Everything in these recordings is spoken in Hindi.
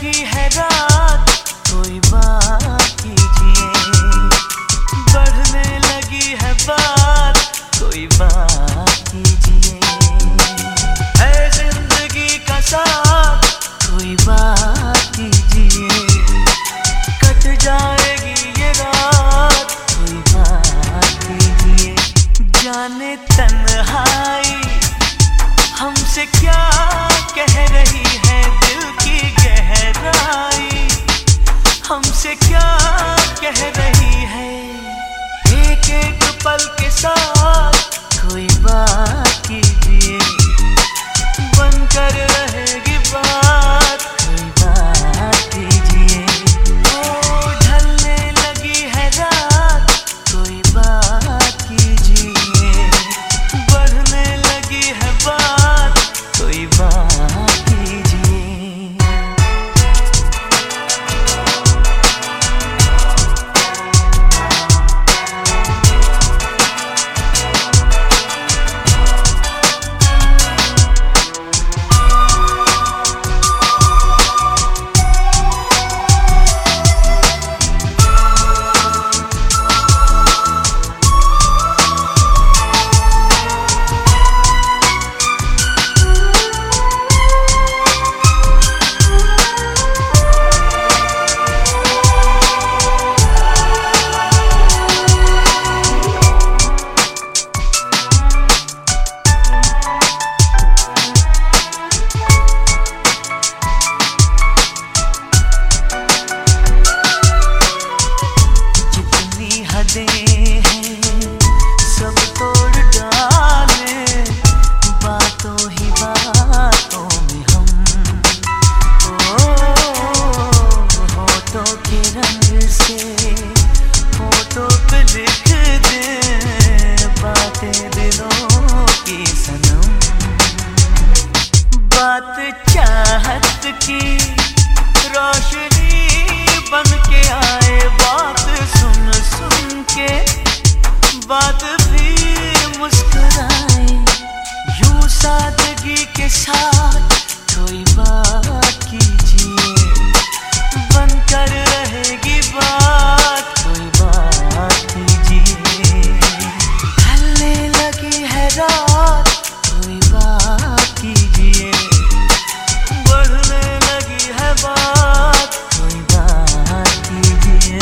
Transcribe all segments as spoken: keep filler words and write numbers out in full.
लगी है रात कोई बात कीजिए, बढ़ने लगी है बात कोई बात कीजिए, है जिंदगी का साथ कोई बात कीजिए, कट जाएगी ये रात कोई बात कीजिए। जाने तन्हाई हमसे क्या कह रही है, दिल की गहराई हमसे क्या कह रही है, एक एक पल के साथ कोई बात कीजिए, बनकर रहेगी बात कोई बात कीजिए। ओ ढलने लगी है रात कोई बात कीजिए, बढ़ने लगी है बात कोई बात कीजिए। सब तोड़ डाले बातों ही बातों में हम, ओ होठों के रंग से होठों पे लिख दे बातें दिलों की सनम, बात चाहत की रोशनी बन के आए, बात सुन सुन के बात भी मुस्कुराए, यूं सादगी के साथ कोई बात कीजिए, बनकर रहेगी बात कोई बात कीजिए। ढलने लगी है रात कोई बात कीजिए, बढ़ने लगी है बात कोई बात कीजिए।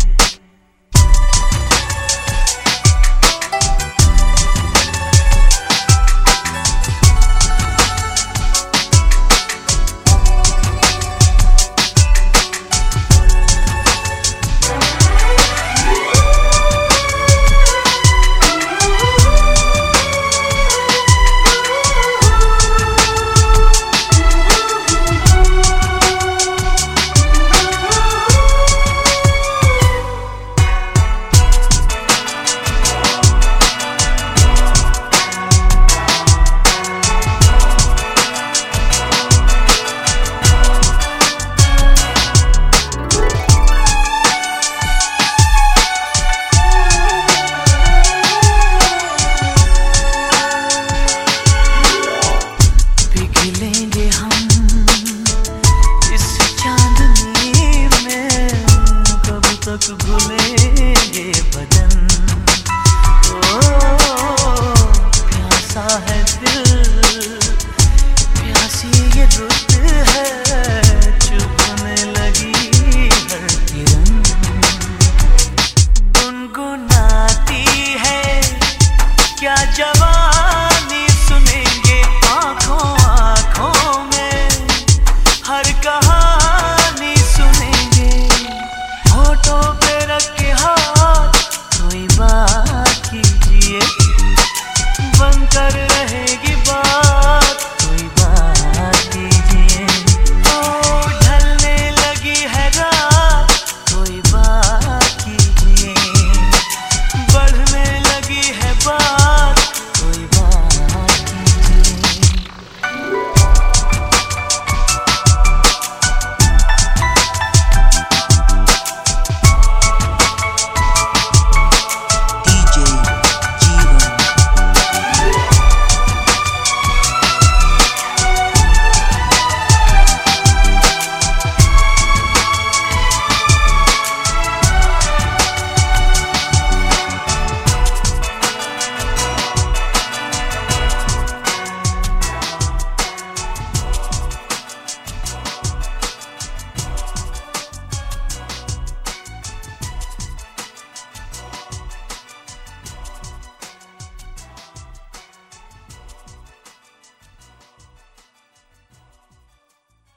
घुलेंगे बदन, ओ प्यासा है दिल प्यासी ये रुत है, चुभने लगी हर किरण, गुनगुनाती है क्या जवानी, सुनेंगे आंखों आंखों में हर कहानी